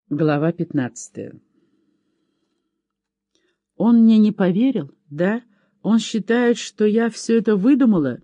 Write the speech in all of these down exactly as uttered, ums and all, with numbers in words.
Глава пятнадцатая. Он мне не поверил, да? Он считает, что я все это выдумала?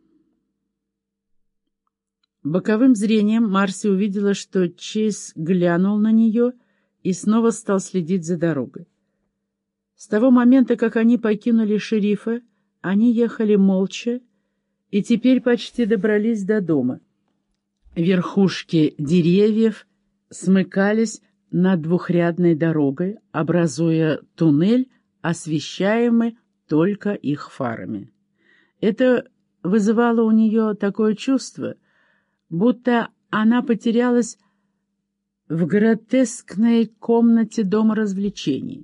Боковым зрением Марси увидела, что Чейз глянул на нее и снова стал следить за дорогой. С того момента, как они покинули шерифа, они ехали молча и теперь почти добрались до дома. Верхушки деревьев смыкались над двухрядной дорогой, образуя туннель, освещаемый только их фарами. Это вызывало у нее такое чувство, будто она потерялась в гротескной комнате дома развлечений.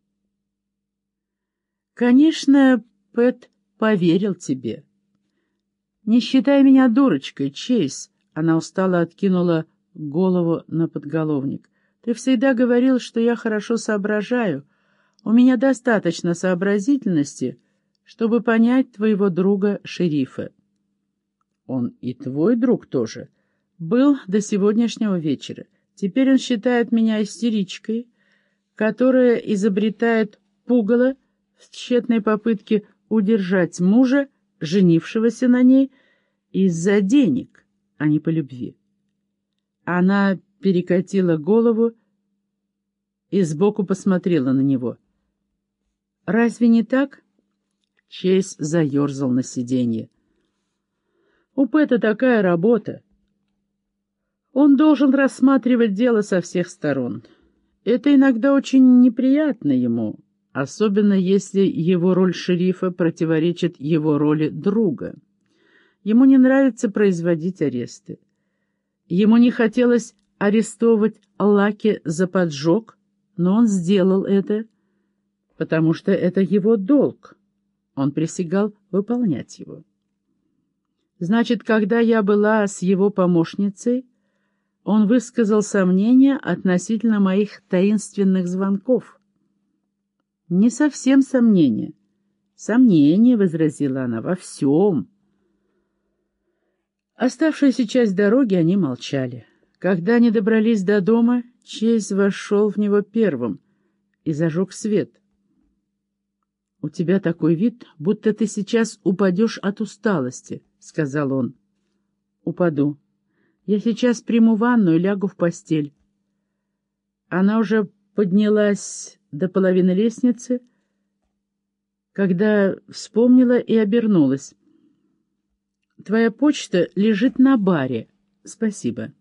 «Конечно, Пэт поверил тебе. Не считай меня дурочкой, Чейз», — она устало откинула голову на подголовник. «Ты всегда говорил, что я хорошо соображаю. У меня достаточно сообразительности, чтобы понять твоего друга-шерифа». «Он и твой друг тоже. Был до сегодняшнего вечера. Теперь он считает меня истеричкой, которая изобретает пугало в тщетной попытке удержать мужа, женившегося на ней, из-за денег, а не по любви». Она перекатила голову и сбоку посмотрела на него. «Разве не так?» Чейз заерзал на сиденье. «У Пэта такая работа. Он должен рассматривать дело со всех сторон. Это иногда очень неприятно ему, особенно если его роль шерифа противоречит его роли друга. Ему не нравится производить аресты. Ему не хотелось арестовывать Лаки за поджог, но он сделал это, потому что это его долг. Он присягал выполнять его. Значит, когда я была с его помощницей, он высказал сомнения относительно моих таинственных звонков. «Не совсем сомнения. Сомнения», — возразила она, — «во всем». Оставшуюся часть дороги они молчали. Когда они добрались до дома, Чейз вошел в него первым и зажег свет. «У тебя такой вид, будто ты сейчас упадешь от усталости», — сказал он. «Упаду. Я сейчас приму ванну и лягу в постель». Она уже поднялась до половины лестницы, когда вспомнила и обернулась. «Твоя почта лежит на баре. Спасибо».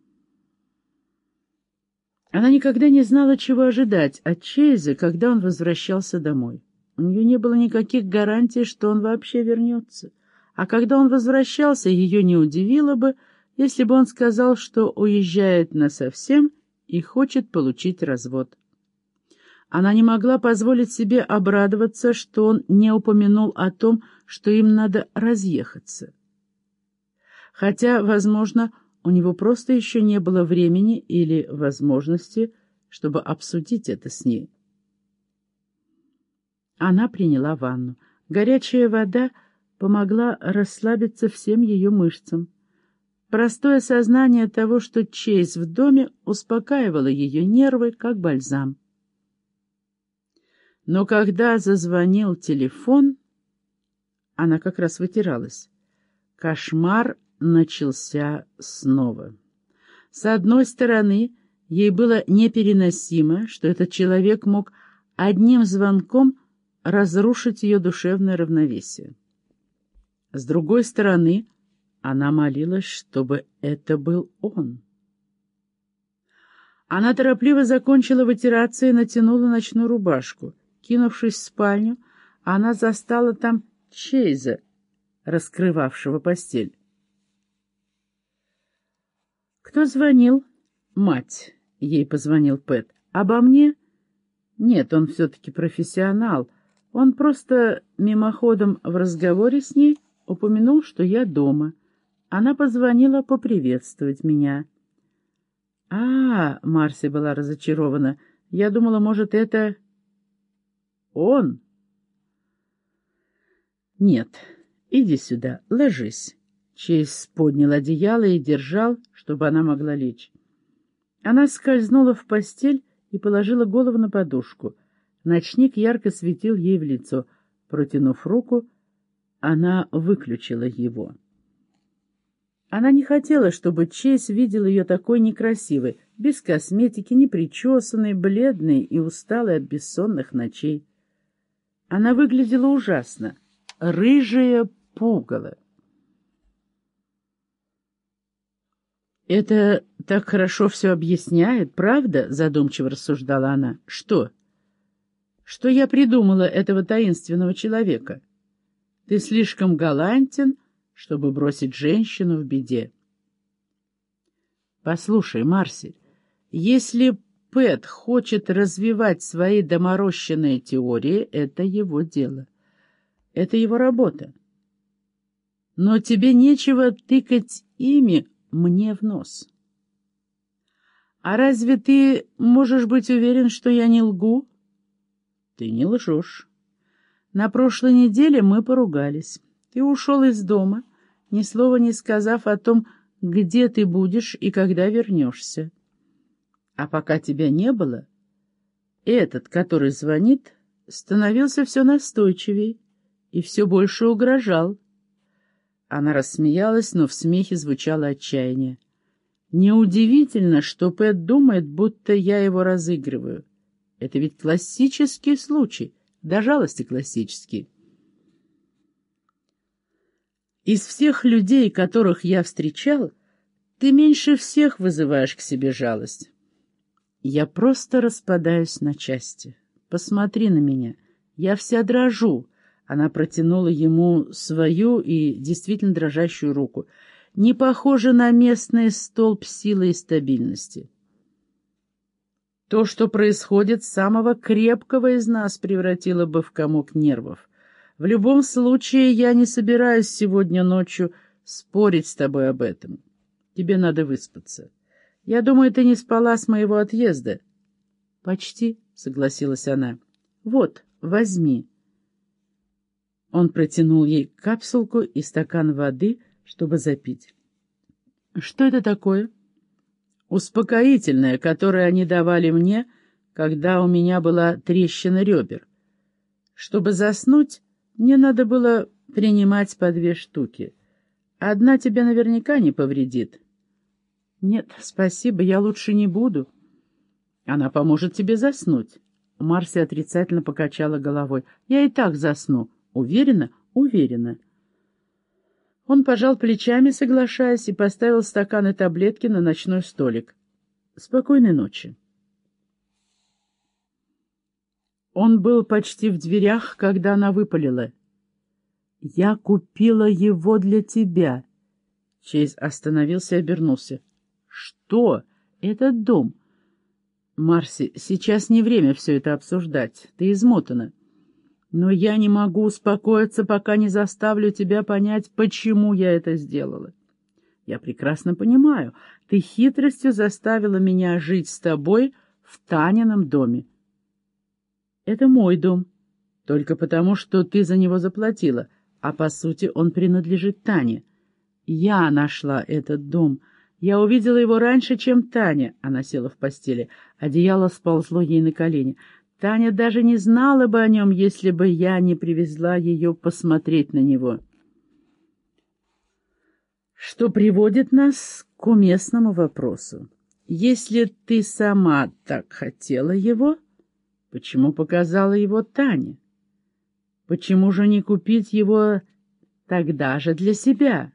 Она никогда не знала, чего ожидать от Чейза, когда он возвращался домой. У нее не было никаких гарантий, что он вообще вернется. А когда он возвращался, ее не удивило бы, если бы он сказал, что уезжает насовсем и хочет получить развод. Она не могла позволить себе обрадоваться, что он не упомянул о том, что им надо разъехаться. Хотя, возможно, у него просто еще не было времени или возможности, чтобы обсудить это с ней. Она приняла ванну. Горячая вода помогла расслабиться всем ее мышцам. Простое сознание того, что Чейз в доме, успокаивало ее нервы, как бальзам. Но когда зазвонил телефон, она как раз вытиралась. Кошмар начался снова. С одной стороны, ей было непереносимо, что этот человек мог одним звонком разрушить ее душевное равновесие. С другой стороны, она молилась, чтобы это был он. Она торопливо закончила вытираться и натянула ночную рубашку. Кинувшись в спальню, она застала там Чейза, раскрывавшего постель. «Кто звонил?» «Мать», — ей позвонил Пэт. «Обо мне?» «Нет, он все-таки профессионал. Он просто мимоходом в разговоре с ней упомянул, что я дома. Она позвонила поприветствовать меня». «А, — Марси была разочарована, — я думала, может, это он?» «Нет, иди сюда, ложись». Чейз поднял одеяло и держал, чтобы она могла лечь. Она скользнула в постель и положила голову на подушку. Ночник ярко светил ей в лицо. Протянув руку, она выключила его. Она не хотела, чтобы Чейз видел ее такой некрасивой, без косметики, непричесанной, бледной и усталой от бессонных ночей. Она выглядела ужасно, рыжая пугало. «Это так хорошо все объясняет, правда?» — задумчиво рассуждала она. «Что? Что я придумала этого таинственного человека? Ты слишком галантен, чтобы бросить женщину в беде». «Послушай, Марси, если Пэт хочет развивать свои доморощенные теории, это его дело. Это его работа. Но тебе нечего тыкать ими мне в нос. А разве ты можешь быть уверен, что я не лгу?» «Ты не лжешь. На прошлой неделе мы поругались. Ты ушел из дома, ни слова не сказав о том, где ты будешь и когда вернешься. А пока тебя не было, этот, который звонит, становился все настойчивее и все больше угрожал». Она рассмеялась, но в смехе звучало отчаяние. «Неудивительно, что Пэт думает, будто я его разыгрываю. Это ведь классический случай, до жалости классический. Из всех людей, которых я встречал, ты меньше всех вызываешь к себе жалость. Я просто распадаюсь на части. Посмотри на меня. Я вся дрожу». Она протянула ему свою и действительно дрожащую руку. «Не похоже на местный столб силы и стабильности. То, что происходит, самого крепкого из нас превратило бы в комок нервов. В любом случае, я не собираюсь сегодня ночью спорить с тобой об этом. Тебе надо выспаться. Я думаю, ты не спала с моего отъезда». «Почти», — согласилась она. «Вот, возьми». Он протянул ей капсулку и стакан воды, чтобы запить. «Что это такое?» «Успокоительное, которое они давали мне, когда у меня была трещина ребер. Чтобы заснуть, мне надо было принимать по две штуки. Одна тебе наверняка не повредит». «Нет, спасибо, я лучше не буду». «Она поможет тебе заснуть». Марси отрицательно покачала головой. «Я и так засну». «Уверена?» «Уверена». Он пожал плечами, соглашаясь, и поставил стакан и таблетки на ночной столик. «Спокойной ночи». Он был почти в дверях, когда она выпалила. «Я купила его для тебя». Чейз остановился и обернулся. «Что? Этот дом?» «Марси, сейчас не время все это обсуждать. Ты измотана. Но я не могу успокоиться, пока не заставлю тебя понять, почему я это сделала. Я прекрасно понимаю, ты хитростью заставила меня жить с тобой в Танином доме. Это мой дом, только потому, что ты за него заплатила, а по сути он принадлежит Тане. Я нашла этот дом. Я увидела его раньше, чем Таня. Она села в постели. Одеяло сползло ей на колени. Таня даже не знала бы о нем, если бы я не привезла ее посмотреть на него. Что приводит нас к уместному вопросу. Если ты сама так хотела его, почему показала его Тане? Почему же не купить его тогда же для себя?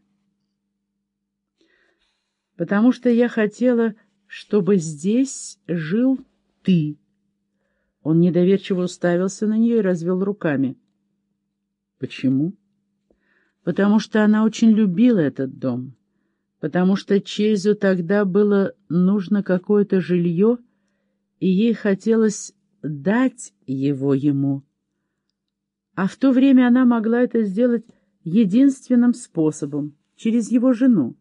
Потому что я хотела, чтобы здесь жил ты. Он недоверчиво уставился на нее и развел руками. Почему? Потому что она очень любила этот дом. Потому что Чейзу тогда было нужно какое-то жилье, и ей хотелось дать его ему. А в то время она могла это сделать единственным способом — через его жену.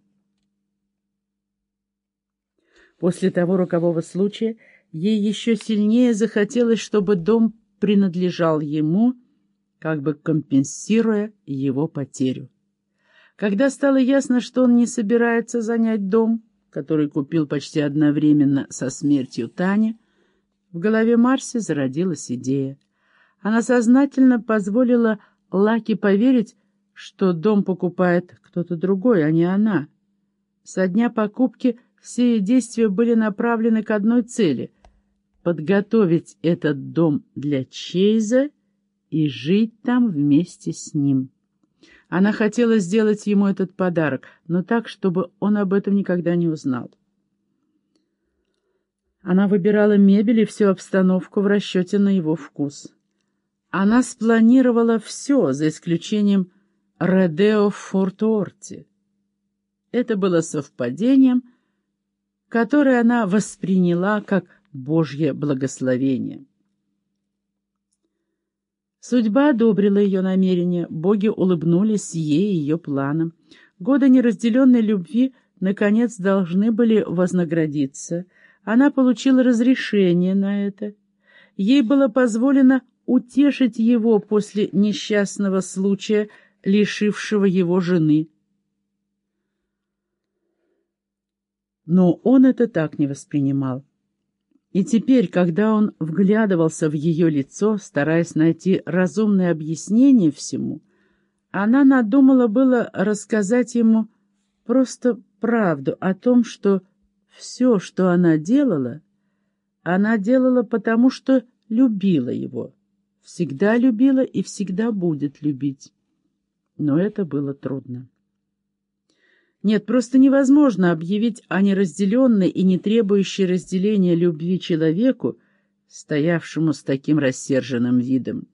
После того рокового случая ей еще сильнее захотелось, чтобы дом принадлежал ему, как бы компенсируя его потерю. Когда стало ясно, что он не собирается занять дом, который купил почти одновременно со смертью Тани, в голове Марси зародилась идея. Она сознательно позволила Лаки поверить, что дом покупает кто-то другой, а не она. Со дня покупки все ее действия были направлены к одной цели — подготовить этот дом для Чейза и жить там вместе с ним. Она хотела сделать ему этот подарок, но так, чтобы он об этом никогда не узнал. Она выбирала мебель и всю обстановку в расчете на его вкус. Она спланировала все, за исключением Родео в Форт-Уорте. Это было совпадением, которое она восприняла как Божье благословение. Судьба одобрила ее намерение, боги улыбнулись ей и ее планам. Годы неразделенной любви, наконец, должны были вознаградиться. Она получила разрешение на это. Ей было позволено утешить его после несчастного случая, лишившего его жены. Но он это так не воспринимал. И теперь, когда он вглядывался в ее лицо, стараясь найти разумное объяснение всему, она надумала было рассказать ему просто правду о том, что все, что она делала, она делала потому, что любила его, всегда любила и всегда будет любить. Но это было трудно. Нет, просто невозможно объявить о неразделенной и не требующей разделения любви человеку, стоявшему с таким рассерженным видом.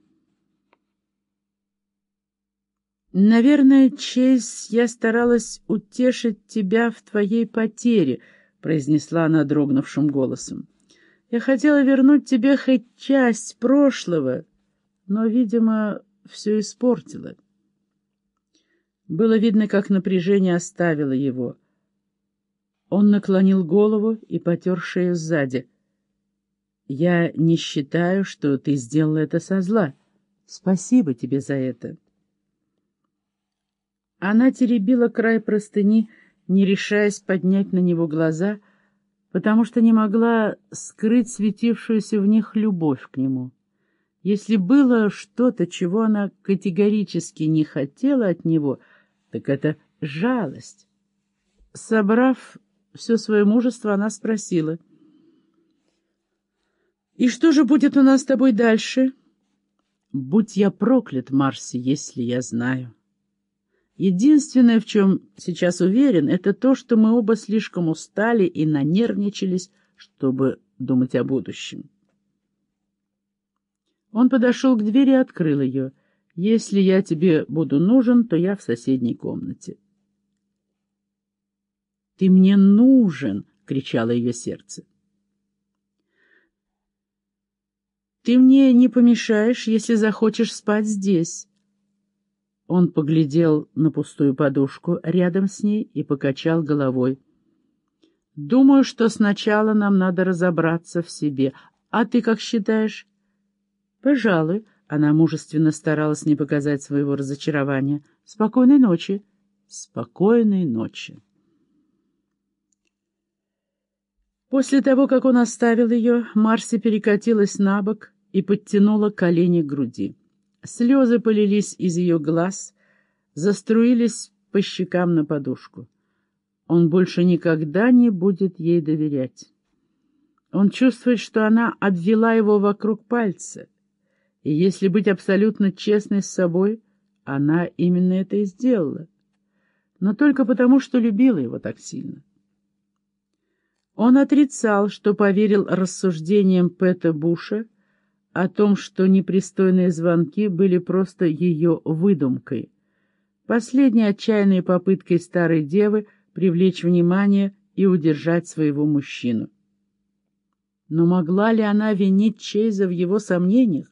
«Наверное, Чейз, я старалась утешить тебя в твоей потере», — произнесла она дрогнувшим голосом. «Я хотела вернуть тебе хоть часть прошлого, но, видимо, все испортила». Было видно, как напряжение оставило его. Он наклонил голову и потер шею сзади. «Я не считаю, что ты сделала это со зла. Спасибо тебе за это». Она теребила край простыни, не решаясь поднять на него глаза, потому что не могла скрыть светившуюся в них любовь к нему. Если было что-то, чего она категорически не хотела от него, так это жалость. Собрав все свое мужество, она спросила: «И что же будет у нас с тобой дальше?» «Будь я проклят, Марси, если я знаю. Единственное, в чем сейчас уверен, это то, что мы оба слишком устали и нанервничались, чтобы думать о будущем». Он подошел к двери и открыл ее. «Если я тебе буду нужен, то я в соседней комнате». «Ты мне нужен!» — кричало ее сердце. «Ты мне не помешаешь, если захочешь спать здесь». Он поглядел на пустую подушку рядом с ней и покачал головой. «Думаю, что сначала нам надо разобраться в себе. А ты как считаешь?» «Пожалуй». Она мужественно старалась не показать своего разочарования. «Спокойной ночи». «Спокойной ночи». После того, как он оставил ее, Марси перекатилась на бок и подтянула колени к груди. Слезы полились из ее глаз, заструились по щекам на подушку. Он больше никогда не будет ей доверять. Он чувствует, что она обвела его вокруг пальца. И если быть абсолютно честной с собой, она именно это и сделала. Но только потому, что любила его так сильно. Он отрицал, что поверил рассуждениям Пэта Буша о том, что непристойные звонки были просто ее выдумкой, последней отчаянной попыткой старой девы привлечь внимание и удержать своего мужчину. Но могла ли она винить Чейза в его сомнениях?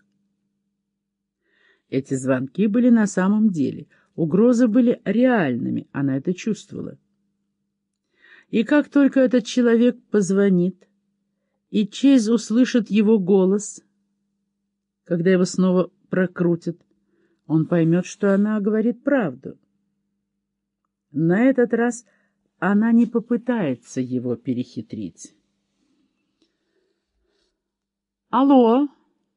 Эти звонки были на самом деле, угрозы были реальными, она это чувствовала. И как только этот человек позвонит, и Чейз услышит его голос, когда его снова прокрутят, он поймет, что она говорит правду. На этот раз она не попытается его перехитрить. «Алло?»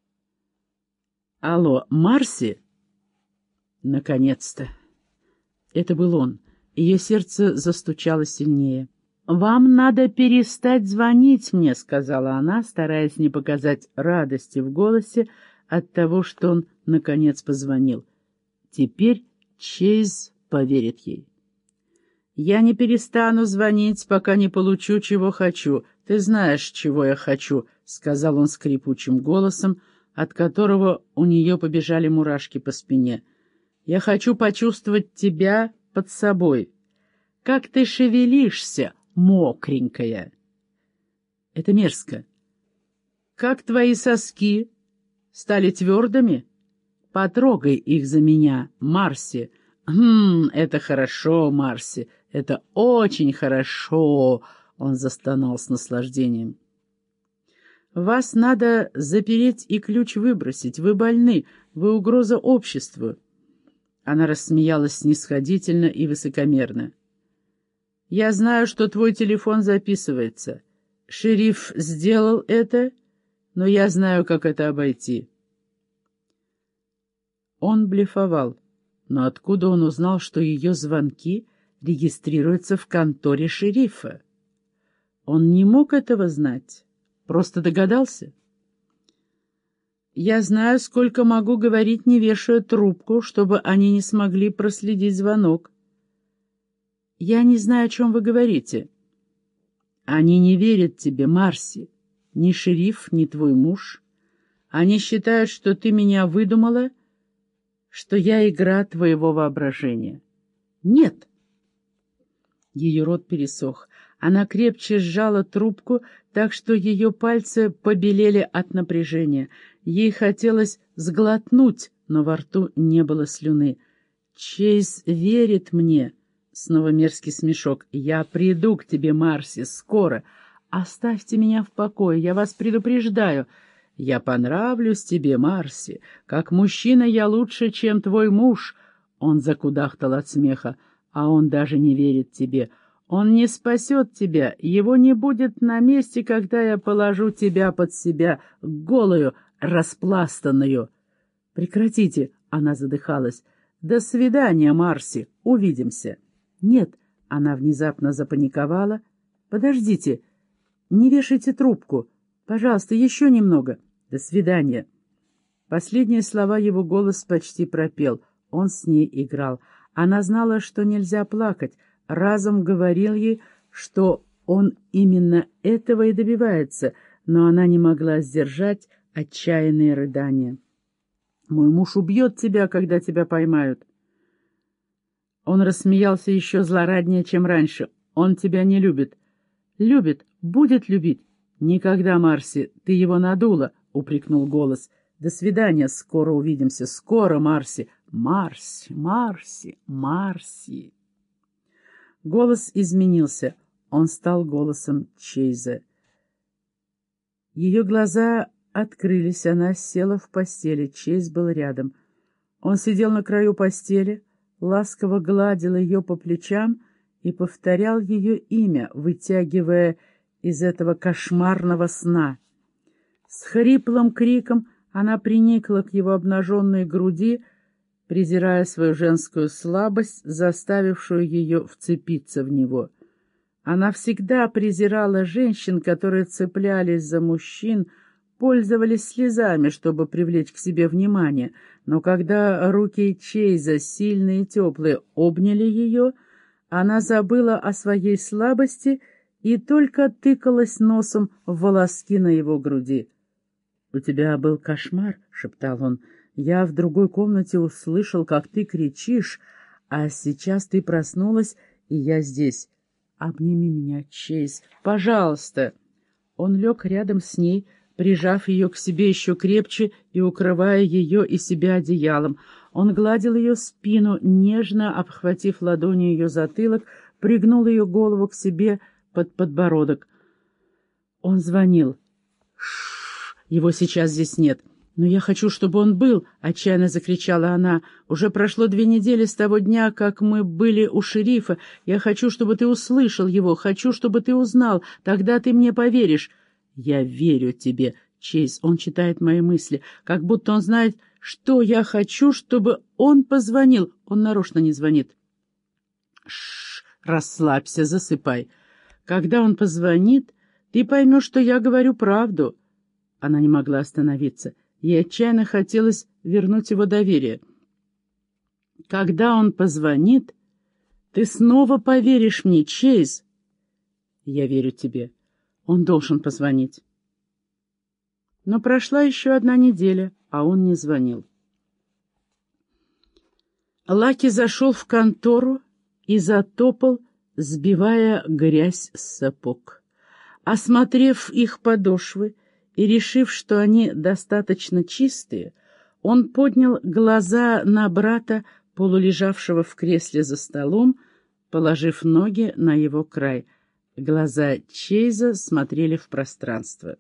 «Алло, Марси?» Наконец-то. Это был он. Ее сердце застучало сильнее. «Вам надо перестать звонить мне», — сказала она, стараясь не показать радости в голосе от того, что он, наконец, позвонил. Теперь Чейз поверит ей. «Я не перестану звонить, пока не получу, чего хочу. Ты знаешь, чего я хочу», — сказал он скрипучим голосом, от которого у нее побежали мурашки по спине. «Я хочу почувствовать тебя под собой. Как ты шевелишься, мокренькая!» «Это мерзко. Как твои соски? Стали твердыми? Потрогай их за меня, Марси». «Хм, это хорошо, Марси, это очень хорошо», — он застонал с наслаждением. «Вас надо запереть и ключ выбросить. Вы больны, вы угроза обществу». Она рассмеялась снисходительно и высокомерно. «Я знаю, что твой телефон записывается. Шериф сделал это, но я знаю, как это обойти». Он блефовал. Но откуда он узнал, что ее звонки регистрируются в конторе шерифа? Он не мог этого знать, просто догадался. «Я знаю, сколько могу говорить, не вешая трубку, чтобы они не смогли проследить звонок». «Я не знаю, о чем вы говорите». «Они не верят тебе, Марси, ни шериф, ни твой муж. Они считают, что ты меня выдумала, что я игра твоего воображения». «Нет». Ее рот пересох. Она крепче сжала трубку, так что ее пальцы побелели от напряжения. Ей хотелось сглотнуть, но во рту не было слюны. «Чейз верит мне». Снова мерзкий смешок. «Я приду к тебе, Марси, скоро. Оставьте меня в покое, я вас предупреждаю». «Я понравлюсь тебе, Марси. Как мужчина я лучше, чем твой муж». Он закудахтал от смеха. «А он даже не верит тебе. Он не спасет тебя. Его не будет на месте, когда я положу тебя под себя, голую, распластанную». «Прекратите», — она задыхалась. «До свидания, Марси. Увидимся». «Нет», — она внезапно запаниковала. «Подождите. Не вешайте трубку. Пожалуйста, еще немного. До свидания». Последние слова его голос почти пропел. Он с ней играл. Она знала, что нельзя плакать. Разум говорил ей, что он именно этого и добивается, но она не могла сдержать отчаянные рыдания. «Мой муж убьет тебя, когда тебя поймают». Он рассмеялся еще злораднее, чем раньше. «Он тебя не любит». «Любит, будет любить». «Никогда, Марси, ты его надула», — упрекнул голос. «До свидания, скоро увидимся, скоро, Марси». «Марси, Марси, Марси». Голос изменился. Он стал голосом Чейза. Ее глаза открылись, она села в постели. Чейз был рядом. Он сидел на краю постели, ласково гладил ее по плечам и повторял ее имя, вытягивая из этого кошмарного сна. С хриплым криком она приникла к его обнаженной груди, презирая свою женскую слабость, заставившую ее вцепиться в него. Она всегда презирала женщин, которые цеплялись за мужчин, пользовались слезами, чтобы привлечь к себе внимание, но когда руки Чейза, сильные и теплые, обняли ее, она забыла о своей слабости и только тыкалась носом в волоски на его груди. «У тебя был кошмар», — шептал он. «Я в другой комнате услышал, как ты кричишь, а сейчас ты проснулась, и я здесь. Обними меня, Чейз, пожалуйста». Он лег рядом с ней, прижав ее к себе еще крепче и укрывая ее и себя одеялом. Он гладил ее спину, нежно обхватив ладонью ее затылок, пригнул ее голову к себе под подбородок. Он звонил. «Ш-ш-ш, его сейчас здесь нет. «Но я хочу, чтобы он был!» — отчаянно закричала она. «Уже прошло две недели с того дня, как мы были у шерифа. Я хочу, чтобы ты услышал его. Хочу, чтобы ты узнал. Тогда ты мне поверишь». «Я верю тебе, Чейз. Он читает мои мысли. Как будто он знает, что я хочу, чтобы он позвонил. Он нарочно не звонит». «Шш, расслабься, засыпай. Когда он позвонит, ты поймешь, что я говорю правду». Она не могла остановиться. Ей отчаянно хотелось вернуть его доверие. «Когда он позвонит, ты снова поверишь мне, Чейз». «Я верю тебе. Он должен позвонить». Но прошла еще одна неделя, а он не звонил. Лаки зашел в контору и затопал, сбивая грязь с сапог. Осмотрев их подошвы и решив, что они достаточно чистые, он поднял глаза на брата, полулежавшего в кресле за столом, положив ноги на его край. Глаза Чейза смотрели в пространство.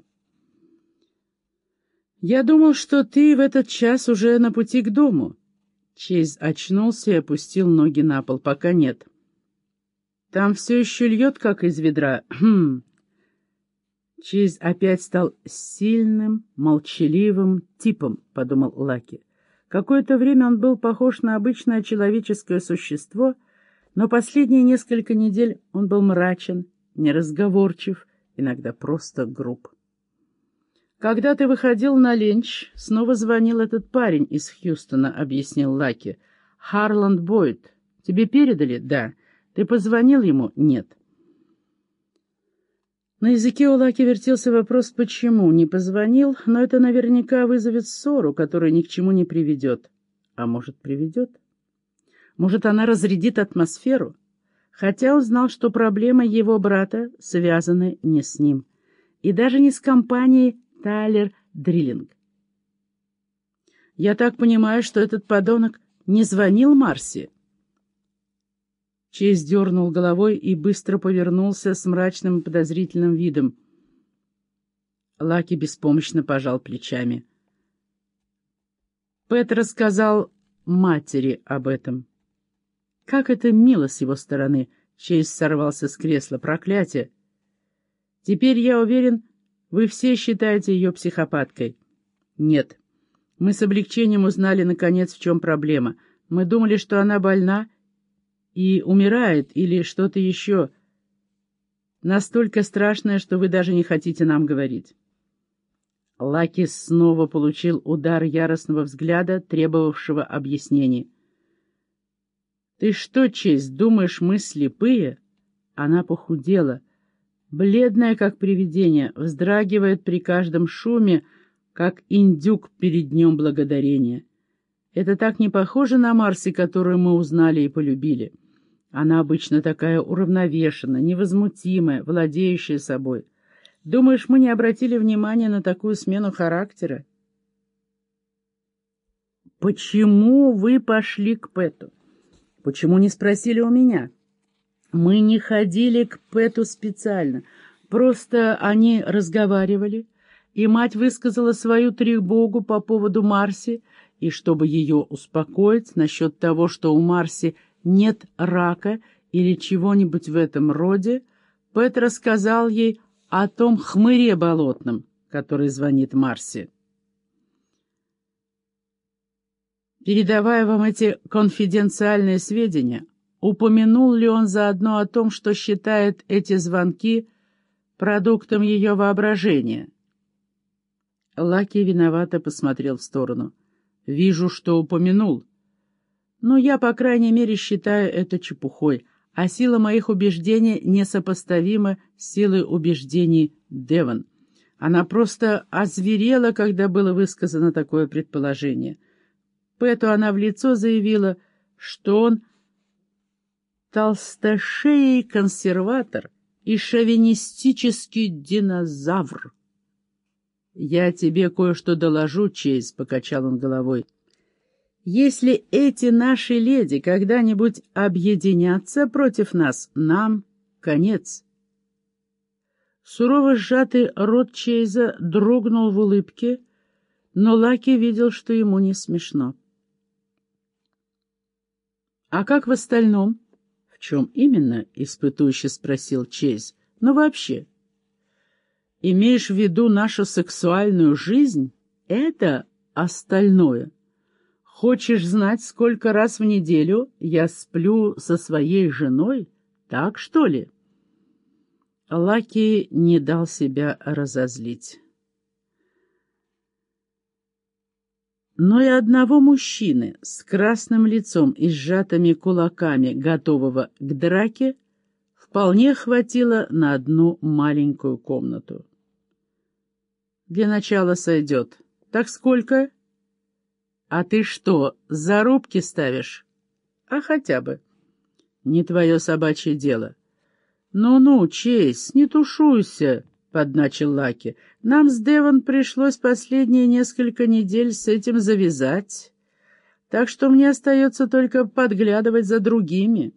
«Я думал, что ты в этот час уже на пути к дому». Чейз очнулся и опустил ноги на пол. «Пока нет». «Там все еще льет, как из ведра». «Хм». Чейз опять стал сильным, молчаливым типом, — подумал Лаки. Какое-то время он был похож на обычное человеческое существо, но последние несколько недель он был мрачен, неразговорчив, иногда просто груб. «Когда ты выходил на ленч, снова звонил этот парень из Хьюстона», — объяснил Лаки. «Харланд Бойд. Тебе передали?» «Да». «Ты позвонил ему?» «Нет». На языке у Лаки вертелся вопрос «почему?» Не позвонил, но это наверняка вызовет ссору, которая ни к чему не приведет. А может, приведет? Может, она разрядит атмосферу? Хотя он знал, что проблемы его брата связаны не с ним. И даже не с компанией Тайлер Дриллинг. «Я так понимаю, что этот подонок не звонил Марси?» Чейз дернул головой и быстро повернулся с мрачным и подозрительным видом. Лаки беспомощно пожал плечами. Пэт рассказал матери об этом. Как это мило с его стороны! Чейз сорвался с кресла. Проклятие! Теперь, я уверен, вы все считаете ее психопаткой. Нет. Мы с облегчением узнали, наконец, в чем проблема. Мы думали, что она больна и умирает, или что-то еще настолько страшное, что вы даже не хотите нам говорить». Лаки снова получил удар яростного взгляда, требовавшего объяснений. «Ты что, Чейз, думаешь, мы слепые?» Она похудела, бледная, как привидение, вздрагивает при каждом шуме, как индюк перед днем благодарения. Это так не похоже на Марси, которую мы узнали и полюбили. Она обычно такая уравновешенная, невозмутимая, владеющая собой. Думаешь, мы не обратили внимания на такую смену характера? Почему вы пошли к Пэту? Почему не спросили у меня? Мы не ходили к Пэту специально. Просто они разговаривали, и мать высказала свою тревогу по поводу Марси, и чтобы ее успокоить насчет того, что у Марси нет рака или чего-нибудь в этом роде, Пэт рассказал ей о том хмыре болотном, который звонит Марси. Передавая вам эти конфиденциальные сведения, упомянул ли он заодно о том, что считает эти звонки продуктом ее воображения? Лаки виновато посмотрел в сторону. «Вижу, что упомянул. Но я, по крайней мере, считаю это чепухой, а сила моих убеждений несопоставима с силой убеждений Девон. Она просто озверела, когда было высказано такое предположение. Пэту она в лицо заявила, что он толстошеий консерватор и шовинистический динозавр. «Я тебе кое-что доложу, Чейз», — покачал он головой. «Если эти наши леди когда-нибудь объединятся против нас, нам конец». Сурово сжатый рот Чейза дрогнул в улыбке, Но Лаки видел, что ему не смешно. «А как в остальном?» «В чем именно?» — испытующе спросил Чейз. «Ну вообще. Имеешь в виду нашу сексуальную жизнь? Это остальное. Хочешь знать, сколько раз в неделю я сплю со своей женой? Так, что ли?» Лаки не дал себя разозлить. Но и одного мужчины с красным лицом и сжатыми кулаками, готового к драке, вполне хватило на одну маленькую комнату. «Для начала сойдет. Так сколько?» «А ты что, зарубки ставишь?» «А хотя бы». «Не твое собачье дело». «Ну-ну, Чейз, не тушуйся», — подначил Лаки. «Нам с Девон пришлось последние несколько недель с этим завязать, так что мне остается только подглядывать за другими».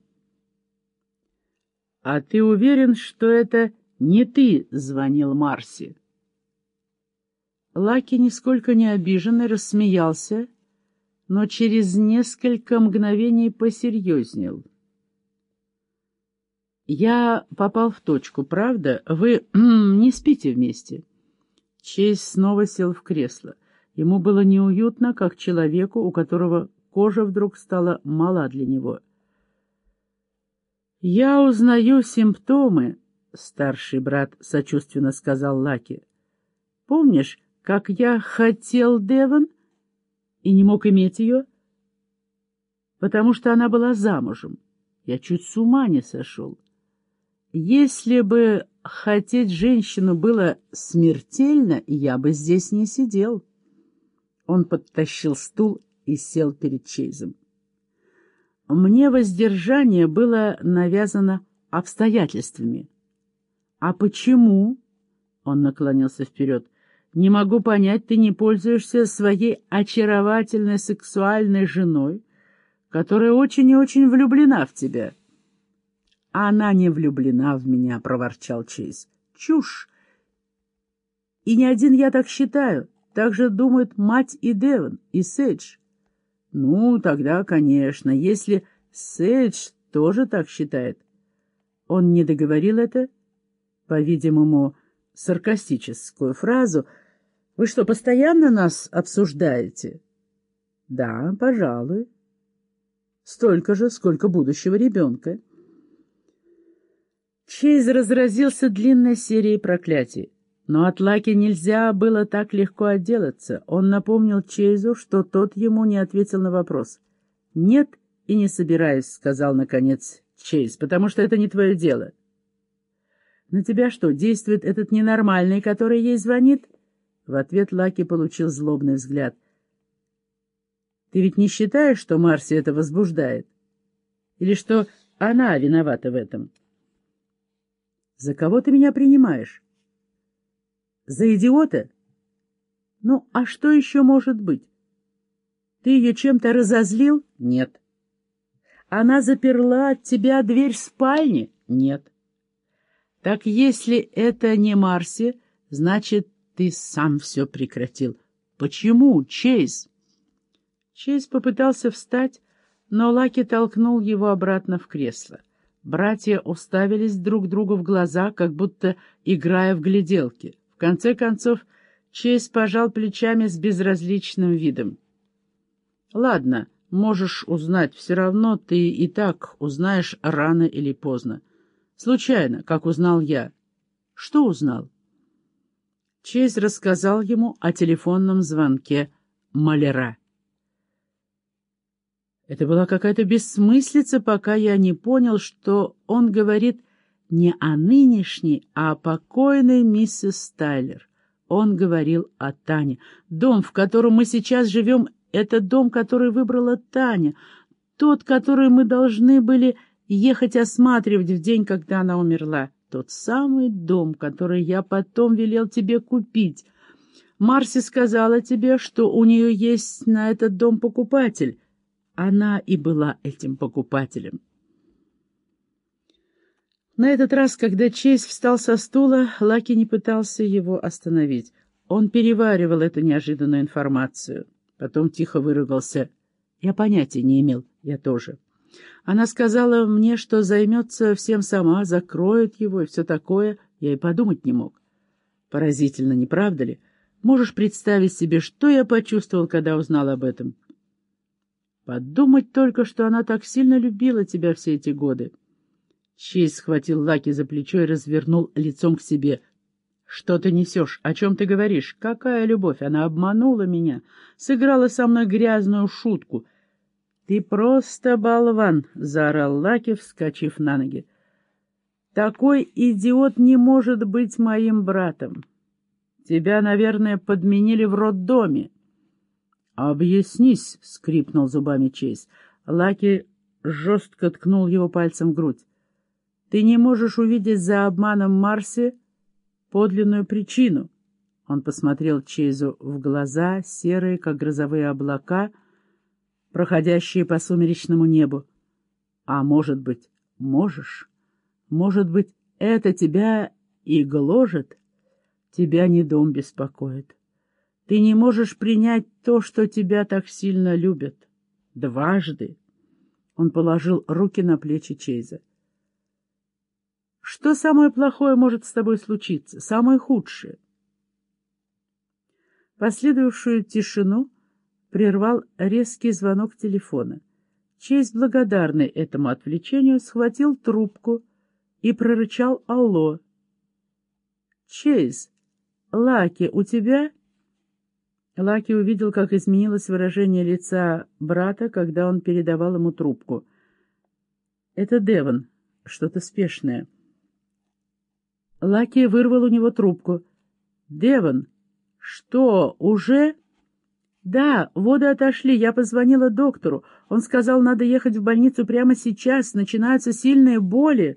«А ты уверен, что это не ты звонил Марси?» Лаки, нисколько не обиженный, рассмеялся, но через несколько мгновений посерьезнел. «Я попал в точку, правда? Вы не спите вместе?» Чейз снова сел в кресло. Ему было неуютно, как человеку, у которого кожа вдруг стала мала для него. «Я узнаю симптомы», — старший брат сочувственно сказал Лаки. «Помнишь, как я хотел Девон и не мог иметь ее? Потому что она была замужем. Я чуть с ума не сошел. Если бы хотеть женщину было смертельно, я бы здесь не сидел». Он подтащил стул и сел перед Чейзом. «Мне воздержание было навязано обстоятельствами». «А почему?» — он наклонился вперед. «Не могу понять, ты не пользуешься своей очаровательной сексуальной женой, которая очень и очень влюблена в тебя». «Она не влюблена в меня», — проворчал Чейз. «Чушь! И не один я так считаю. Так же думают мать и Девон, и Седж». «Ну, тогда, конечно, если Седж тоже так считает». Он не договорил это, по-видимому, саркастическую фразу. «Вы что, постоянно нас обсуждаете?» «Да, пожалуй. Столько же, сколько будущего ребенка». Чейз разразился длинной серией проклятий. Но от Лаки нельзя было так легко отделаться. Он напомнил Чейзу, что тот ему не ответил на вопрос. «Нет, и не собираюсь», — сказал, наконец, Чейз, — «потому что это не твое дело». «На тебя что, действует этот ненормальный, который ей звонит?» В ответ Лаки получил злобный взгляд. «Ты ведь не считаешь, что Марси это возбуждает? Или что она виновата в этом?» «За кого ты меня принимаешь? За идиота? Ну, а что еще может быть? Ты ее чем-то разозлил? Нет. Она заперла от тебя дверь спальни? Нет. Так если это не Марси, значит, ты сам все прекратил. Почему, Чейз?» Чейз попытался встать, но Лаки толкнул его обратно в кресло. Братья уставились друг другу в глаза, как будто играя в гляделки. В конце концов, Чейз пожал плечами с безразличным видом. «Ладно, можешь узнать, все равно ты и так узнаешь рано или поздно. Случайно, как узнал я». «Что узнал?» Чейз рассказал ему о телефонном звонке маляра. Это была какая-то бессмыслица, пока я не понял, что он говорит не о нынешней, а о покойной миссис Тайлер. Он говорил о Тане. Дом, в котором мы сейчас живем, — это дом, который выбрала Таня. Тот, который мы должны были ехать осматривать в день, когда она умерла. Тот самый дом, который я потом велел тебе купить. Марси сказала тебе, что у нее есть на этот дом покупатель. Она и была этим покупателем. На этот раз, когда Чейз встал со стула, Лаки не пытался его остановить. Он переваривал эту неожиданную информацию. Потом тихо выругался. Я понятия не имел, я тоже. Она сказала мне, что займется всем сама, закроет его и все такое. Я и подумать не мог. Поразительно, не правда ли? Можешь представить себе, что я почувствовал, когда узнал об этом? Подумать только, что она так сильно любила тебя все эти годы. Чейз схватил Лаки за плечо и развернул лицом к себе. «Что ты несешь? О чем ты говоришь? Какая любовь? Она обманула меня, сыграла со мной грязную шутку». «Ты просто болван!» — заорал Лаки, вскочив на ноги. «Такой идиот не может быть моим братом. Тебя, наверное, подменили в роддоме». «Объяснись!» — скрипнул зубами Чейз. Лаки жестко ткнул его пальцем в грудь. «Ты не можешь увидеть за обманом Марси подлинную причину». Он посмотрел Чейзу в глаза, серые, как грозовые облака, проходящие по сумеречному небу. «А может быть, можешь? Может быть, это тебя и гложет? Тебя не дом беспокоит. Ты не можешь принять то, что тебя так сильно любят. Дважды». Он положил руки на плечи Чейза. «Что самое плохое может с тобой случиться? Самое худшее?» Последовавшую тишину прервал резкий звонок телефона. Чейз, благодарный этому отвлечению, схватил трубку и прорычал «Алло». «Чейз, Лаки, у тебя?» Лаки увидел, как изменилось выражение лица брата, когда он передавал ему трубку. «Это Девон. Что-то спешное». Лаки вырвал у него трубку. «Девон, что, уже?» «Да, воды отошли, я позвонила доктору. Он сказал, надо ехать в больницу прямо сейчас, начинаются сильные боли».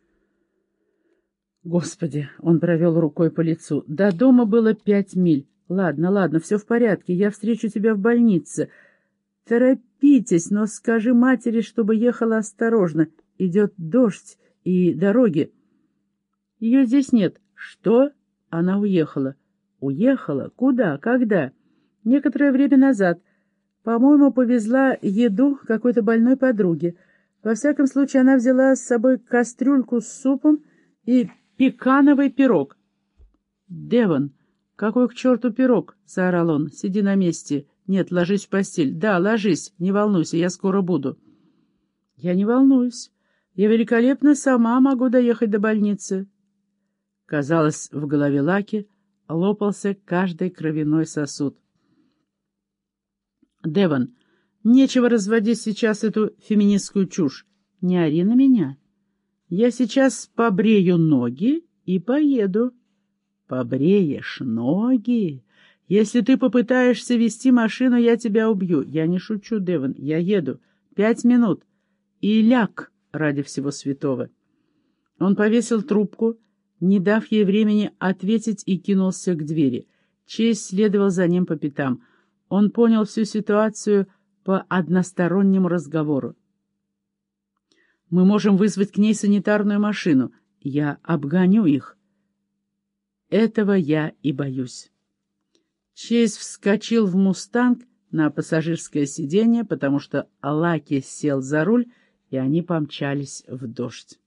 «Господи!» — он провел рукой по лицу. «До дома было пять миль. Ладно, ладно, все в порядке, я встречу тебя в больнице. Торопитесь, но скажи матери, чтобы ехала осторожно. Идет дождь и дороги». «Ее здесь нет». «Что?» Она уехала. «Уехала? Куда? Когда?» «Некоторое время назад. По-моему, повезла еду какой-то больной подруге. Во всяком случае, она взяла с собой кастрюльку с супом и пекановый пирог». «Девон, какой к черту пирог?» — заорал он. «Сиди на месте. Нет, ложись в постель. Да, ложись. Не волнуйся, я скоро буду». «Я не волнуюсь. Я великолепно сама могу доехать до больницы». Казалось, в голове Лаки лопался каждый кровяной сосуд. «Девон, нечего разводить сейчас эту феминистскую чушь. Не ори на меня. Я сейчас побрею ноги и поеду». «Побреешь ноги? Если ты попытаешься вести машину, я тебя убью». «Я не шучу, Девон, я еду. Пять минут. И ляг ради всего святого». Он повесил трубку, не дав ей времени ответить, и кинулся к двери. Чейз следовал за ним по пятам. Он понял всю ситуацию по одностороннему разговору. «Мы можем вызвать к ней санитарную машину. Я обгоню их». Этого я и боюсь. Чейз вскочил в «Мустанг» на пассажирское сиденье, потому что Лаки сел за руль, и они помчались в дождь.